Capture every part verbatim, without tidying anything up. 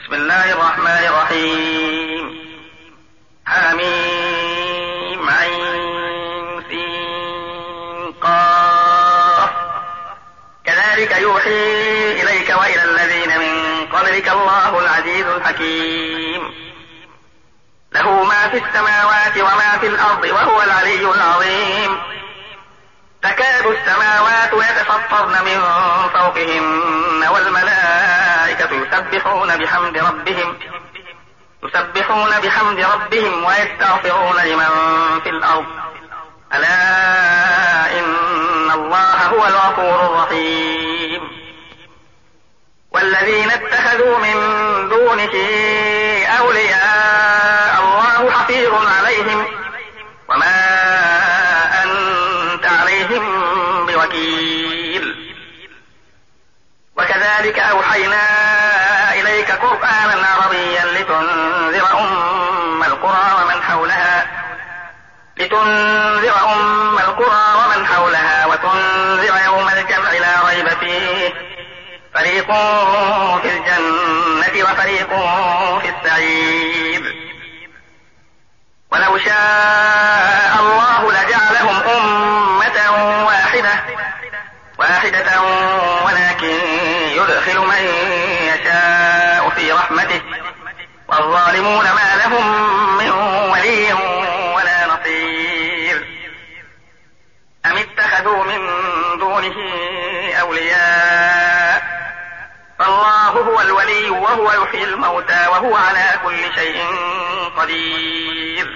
بسم الله الرحمن الرحيم. حميم عين سين قاف. كذلك يوحي إليك وإلى الذين من قبلك الله العزيز الحكيم. له ما في السماوات وما في الأرض وهو العلي العظيم. تكاد السماوات يتفطرن من فوقهن والملائكة يسبحون بحمد ربهم يسبحون بحمد ربهم ويستغفرون لمن في الأرض ألا إن الله هو الغفور الرحيم. والذين اتخذوا من دونه أولياء الله حفيظ عليهم وما أنت عليهم بوكيل. وكذلك أوحينا إليك قرآنا عربيا لتنذر أم القرى ومن حولها لتنذر أم القرى ومن حولها وتنذر يوم الجمع لا ريب فيه فريق في الجنة وفريق في السعير. ولو شاء الله لجعلهم أمة واحدة واحدة ولكن يدخل من يشاء في رحمته والظالمون ما لهم من ولي ولا نصير. أم اتخذوا من دونه أولياء فالله هو الولي وهو يحيي الموتى وهو على كل شيء قدير.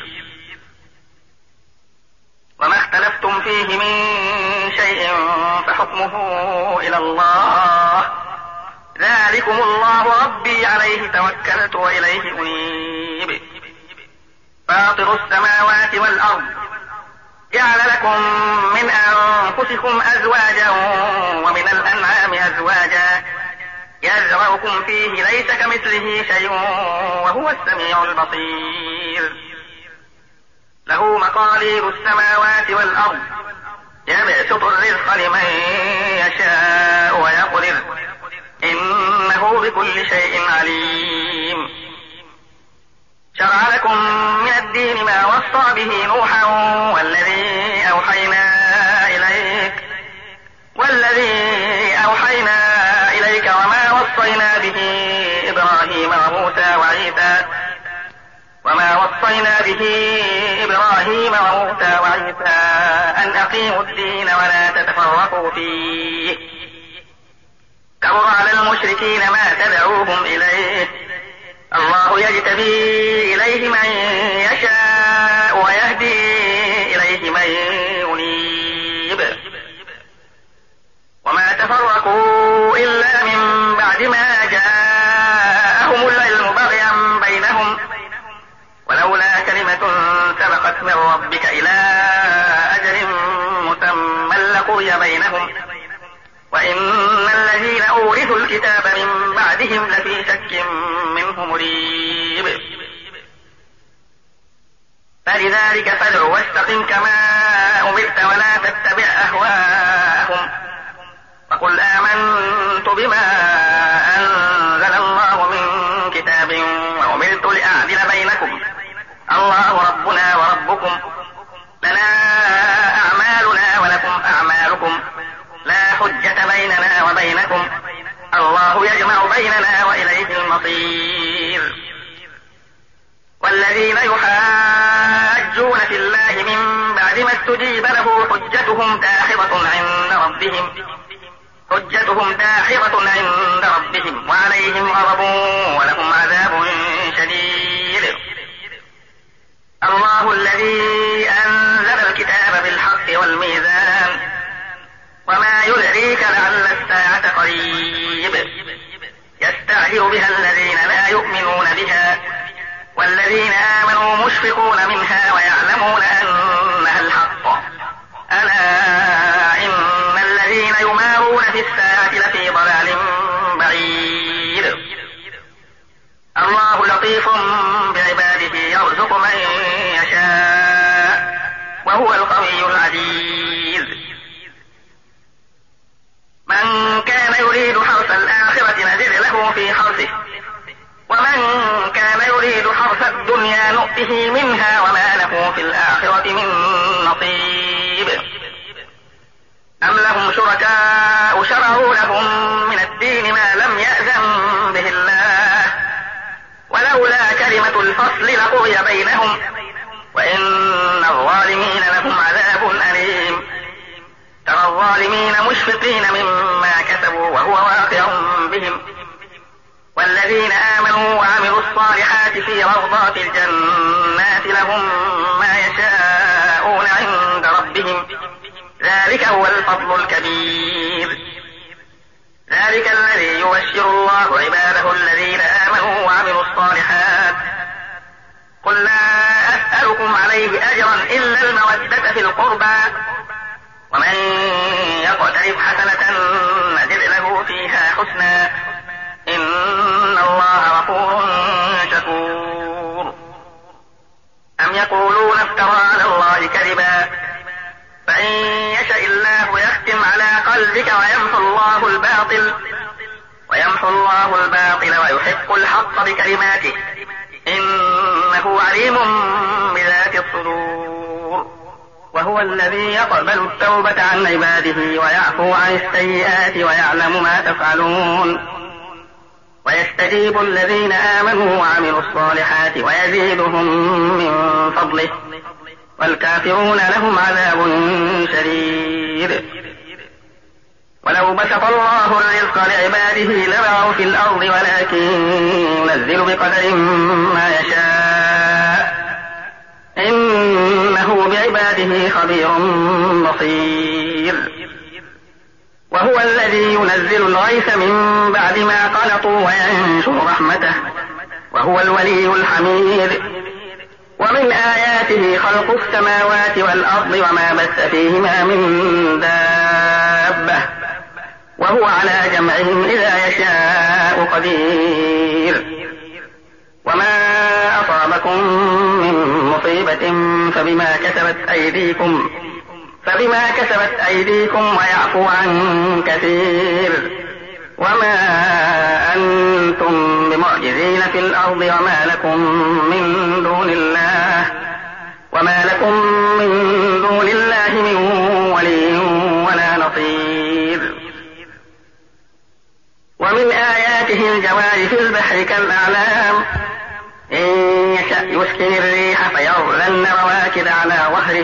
وما اختلفتم فيه من شيء فحكمه إلى الله ذلكم الله ربي عليه توكلت وإليه أنيب. فاطر السماوات والأرض جعل لكم من أنفسكم أزواجا ومن الأنعام أزواجا يزرعكم فيه ليس كمثله شيء وهو السميع البصير. له مقاليد السماوات والأرض يبسط الرزق لمن يشاء ويقدر إنه بكل شيء عليم. شرع لكم من الدين ما وصى به نوحا والذي أوحينا إليك والذي أوحينا إليك وما وصينا به إبراهيم وموسى وعيسى وما وصينا به إبراهيم وموسى وعيسى أن أقيموا الدين ولا تتفرقوا فيه كبر على المشركين ما تدعوهم إليه الله يجتبي إليه من يشاء ويهدي إليه من ينيب. وما تفرقوا إلا من بعد ما جاءهم العلم بغيا بينهم ولولا كلمة سبقت من ربك إلى أجل مسمى لقضي بينهم وإن الذين أورثوا الكتاب من بعدهم لفي شك منه مريب. فلذلك فادع واستقم كما أمرت ولا تتبع أهواءهم وقل آمنت بما أنزل الله من كتاب وأمرت لأعدل بينكم الله ربنا وربكم لنا أعمالنا ولكم أعمالكم لا حجة بيننا وبينكم الله يجمع بيننا وإليه المصير. والذين يحاجون في الله من بعد ما استجيب له حجتهم داحضة عند ربهم حجتهم داحضة عند ربهم وعليهم غضب ولهم عذاب شديد. الله الذي أنزل الكتاب بالحق والميزان وما يدريك لعل الساعة قريب. يستعجل بها الذين لا يؤمنون بها والذين آمنوا مشفقون منها ويعلمون أنها الحق ألا إن الذين يمارون في الساعة لفي ضلال بعيد. الله لطيف بعباده يرزق من يشاء وهو القوي العزيز. من كان يريد حرث الآخرة نزد له في حرثه وما الدنيا نؤته منها وما له في الآخرة من نصيب. أم لهم شركاء شرعوا لهم من الدين ما لم يأذن به الله ولولا كلمة الفصل لقضي بينهم وإن الظالمين لهم عذاب أليم. ترى الظالمين مشفقين مما كسبوا وهو واقع بهم والذين آمنوا وعملوا الصالحات في روضات الجنات لهم ما يشاءون عند ربهم ذلك هو الفضل الكبير. ذلك الذي يبشر الله عباده الذين آمنوا وعملوا الصالحات. قل لا أسألكم عليه أجرا إلا المودة في القربى ومن يقترف حسنة نزد له فيها حسنا إن الله غفور شكور. أم يقولون افترى على الله كذبا فإن يشاء الله يختم على قلبك ويمحو الله الباطل ويمحو الله الباطل ويحق الحق بكلماته إنه عليم بذات الصدور. وهو الذي يقبل التوبة عن عباده ويعفو عن السيئات ويعلم ما تفعلون ويستجيب الذين آمنوا وعملوا الصالحات ويزيدهم من فضله والكافرون لهم عذاب شديد. ولو بسط الله الرزق لعباده لبغوا في الأرض ولكن ينزل بقدر ما يشاء إنه بعباده خبير بصير. وهو الذي ينزل الغيث من بعد ما قنطوا وينشر رحمته وهو الولي الحميد. ومن آياته خلق السماوات والأرض وما بث فيهما من دابة وهو على جمعهم إذا يشاء قدير. وما أصابكم من مصيبة فبما كسبت أيديكم فبما كسبت أيديكم ويعفو عن كثير. وما أنتم بمعجزين في الأرض وما لكم من دون الله وما لكم من دون الله من ولي ولا نصير. ومن آياته الجوار في البحر كالأعلام إن يشأ يسكن الريح فيظللن رواكد على ظهره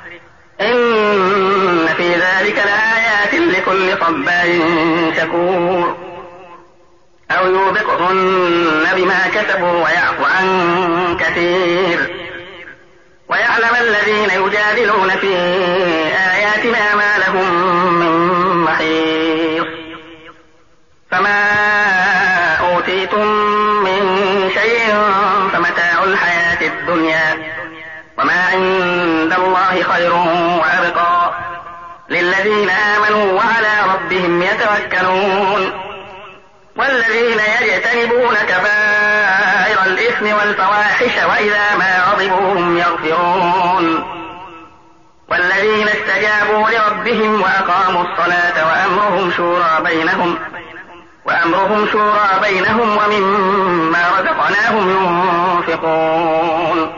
إن في ذلك لآيات لكل صبار شكور. أو يوبقهن بما كسبوا ويعفو عن كثير. ويعلم الذين يجادلون في آياتنا ما لهم من محيص. فما أوتيتم من شيء فمتاع الحياة الدنيا وما عند الله خير وأبقى للذين آمنوا وعلى ربهم يتوكلون. والذين يجتنبون كبائر الإثم والفواحش وإذا ما غضبوا هم يغفرون. والذين استجابوا لربهم وأقاموا الصلاة وأمرهم شورى بينهم وأمرهم شورى بينهم ومما رزقناهم ينفقون.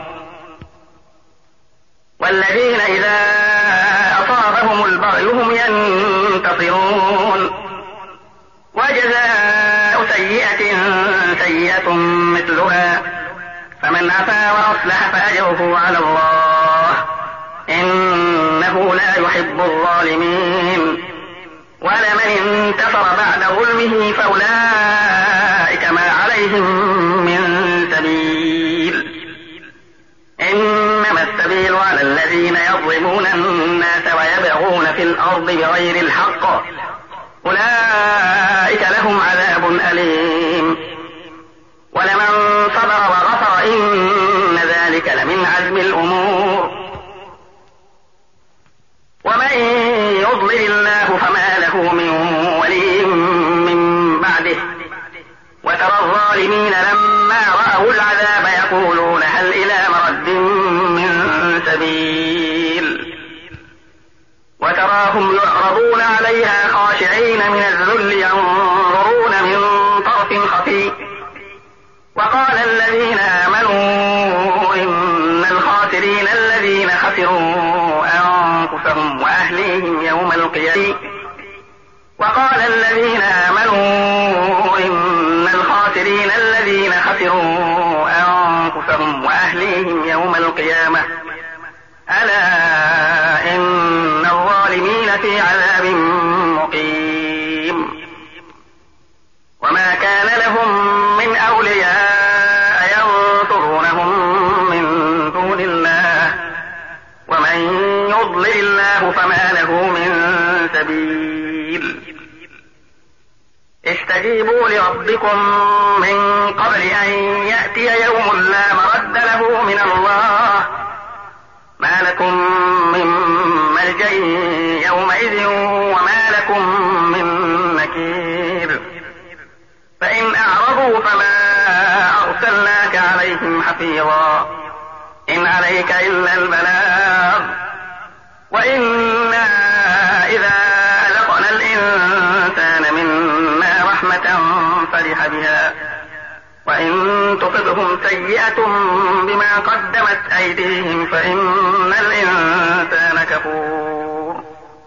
والذين إذا أصابهم البغي هم ينتصرون. وجزاء سيئة سيئة مثلها فمن عفا وأصلح فأجره على الله إنه لا يحب الظالمين. ولمن انتصر بعد ظلمه فأولئك ما عليهم من سبيل إنما السبيل على الذين يظلمون الناس ويبغون في الأرض بغير الحق أولئك لهم عذاب أليم. ولمن صبر وغفر إن ذلك لمن عزم الأمور. ومن يضلل الله فما له من ولي من بعده. وترى الظالمين لما رأوا العذاب يقولون هل إلى مرد من سبيل. وتراهم يعرضون عليها خاشعين من الذل ينظرون من طرف خفي. وقال الذين آمنوا وقال الذين آمنوا إن الخاسرين الذين خسروا أنفسهم وأهليهم يوم القيامة ألا إن الظالمين في عذاب مقيم. وما كان لهم من أولياء ينصرونهم من دون الله ومن يضلل الله فما له من سبيل. استجيبوا لربكم من قبل أن يأتي يوم لا مرد له من الله ما لكم من ملجأ يومئذ وما لكم من نكير. فإن أعرضوا فما أرسلناك عليهم حفيظا إن عليك إلا البلاغ وإنا إذا أذقنا الإنسان منا رحمة فرح بها وإن تصبهم سيئة بما قدمت أيديهم فإن الإنسان كفور.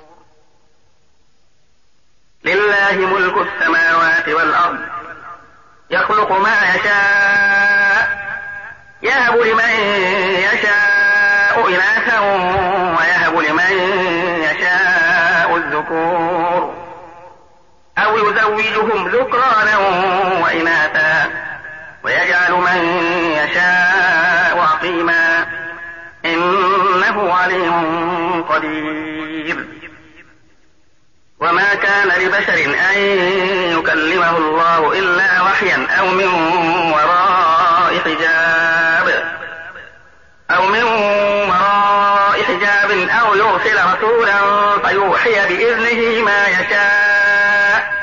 لله ملك السماوات والأرض يخلق ما يشاء يهب لمن يشاء إناثا ويهب لمن يشاء الذكور أو يزوجهم ذكرانا وإناثا ويجعل من يشاء عقيما إنه عليم قدير. وما كان لبشر أن يكلمه الله إلا وحيا أو من وراء حجاب أو من وراء حجاب أو يرسل رسولا فيوحي بإذنه ما يشاء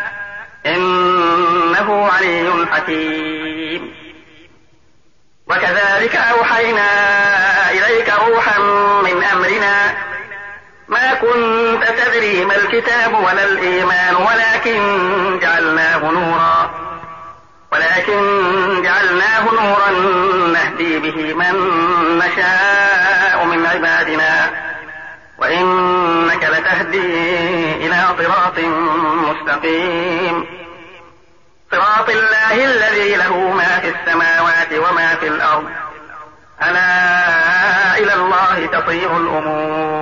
إنه علي حكيم. وكذلك أوحينا إليك روحا من أمرنا ما كنت تدري ما الكتاب ولا الإيمان ولكن جعلناه نورا ولكن جعلناه نورا نهدي به من نشاء من عبادنا وإنك لتهدي إلى صراط مستقيم. صراط الله الذي له ما في السماوات وما في الأرض ألا إلى الله تصير الأمور.